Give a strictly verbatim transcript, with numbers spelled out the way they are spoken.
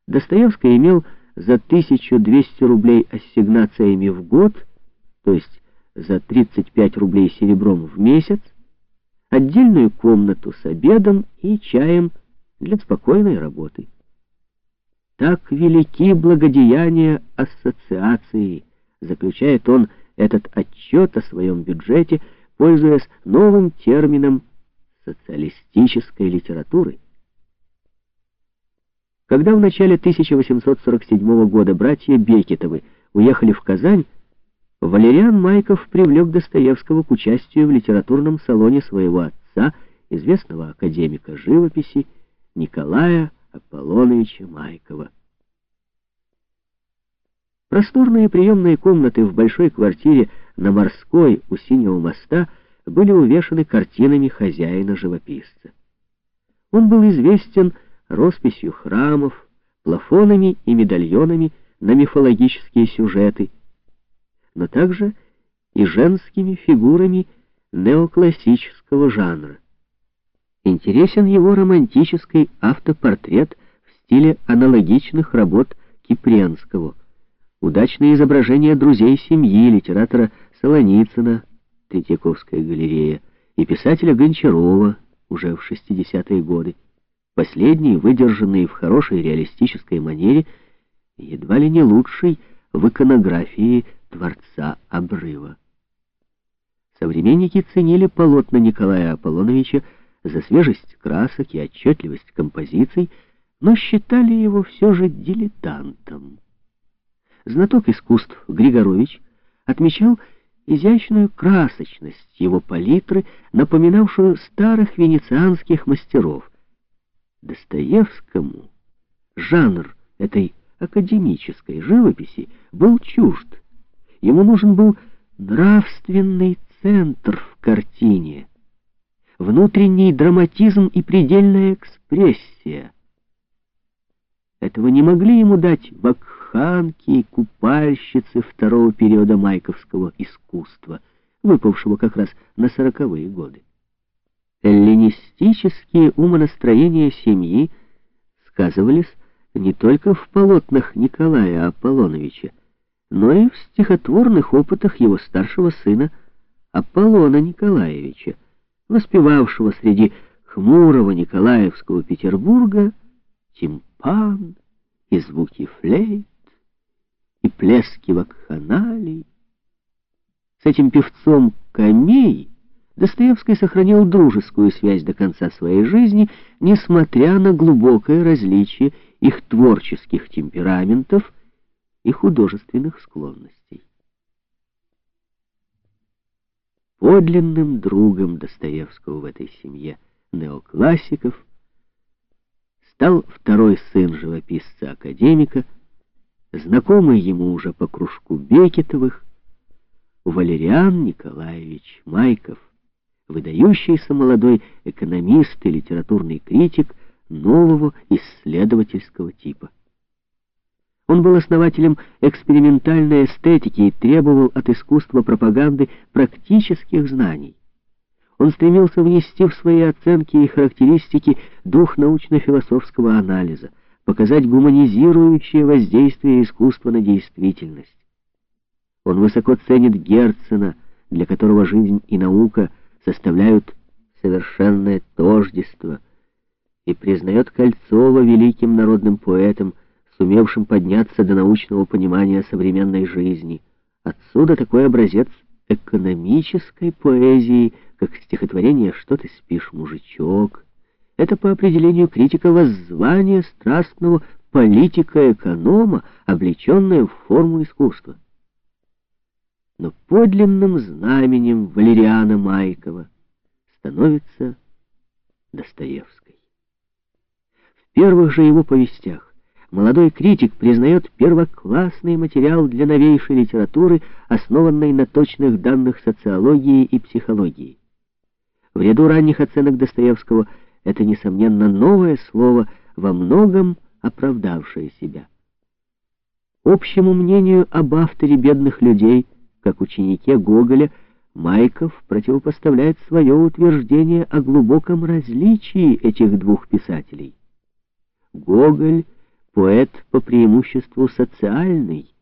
Достоевский имел за тысячу двести рублей ассигнациями в год, то есть за тридцать пять рублей серебром в месяц, отдельную комнату с обедом и чаем для спокойной работы. Так велики благодеяния ассоциации, заключает он этот отчет о своем бюджете, пользуясь новым термином социалистической литературы. Когда в начале тысяча восемьсот сорок седьмого года братья Бекетовы уехали в Казань, Валериан Майков привлек Достоевского к участию в литературном салоне своего отца, известного академика живописи Николая Аполлоновича Майкова. Просторные приемные комнаты в большой квартире на Морской у Синего моста были увешаны картинами хозяина-живописца. Он был известен росписью храмов, плафонами и медальонами на мифологические сюжеты, но также и женскими фигурами неоклассического жанра. Интересен его романтический автопортрет в стиле аналогичных работ Кипренского, удачные изображения друзей семьи литератора Солоницына, Третьяковская галерея, и писателя Гончарова уже в шестидесятые годы. Последний, выдержанный в хорошей реалистической манере, едва ли не лучший в иконографии творца обрыва. Современники ценили полотна Николая Аполлоновича за свежесть красок и отчетливость композиций, но считали его все же дилетантом. Знаток искусств Григорович отмечал изящную красочность его палитры, напоминавшую старых венецианских мастеров. Достоевскому жанр этой академической живописи был чужд. Ему нужен был нравственный центр в картине, внутренний драматизм и предельная экспрессия. Этого не могли ему дать вакханки и купальщицы второго периода майковского искусства, выпавшего как раз на сороковые годы. Эллинистические умонастроения семьи сказывались не только в полотнах Николая Аполлоновича, но и в стихотворных опытах его старшего сына Аполлона Николаевича, воспевавшего среди хмурого Николаевского Петербурга тимпан и звуки флейт и плески вакханалий. С этим певцом Камей Достоевский сохранил дружескую связь до конца своей жизни, несмотря на глубокое различие их творческих темпераментов и художественных склонностей. Подлинным другом Достоевского в этой семье неоклассиков стал второй сын живописца-академика, знакомый ему уже по кружку Бекетовых, Валериан Николаевич Майков, выдающийся молодой экономист и литературный критик нового исследовательского типа. Он был основателем экспериментальной эстетики и требовал от искусства пропаганды практических знаний. Он стремился внести в свои оценки и характеристики дух научно-философского анализа, показать гуманизирующее воздействие искусства на действительность. Он высоко ценит Герцена, для которого жизнь и наука составляют совершенное тождество, и признает Кольцова великим народным поэтом, сумевшим подняться до научного понимания современной жизни. Отсюда такой образец экономической поэзии, как стихотворение «Что ты спишь, мужичок». Это по определению критика воззвание страстного политика-эконома, облеченное в форму искусства. Но подлинным знаменем Валериана Майкова становится Достоевский. В первых же его повестях молодой критик признает первоклассный материал для новейшей литературы, основанной на точных данных социологии и психологии. В ряду ранних оценок Достоевского это, несомненно, новое слово, во многом оправдавшее себя. Общему мнению об авторе «Бедных людей», как ученике Гоголя, Майков противопоставляет свое утверждение о глубоком различии этих двух писателей. Гоголь поэт по преимуществу социальный.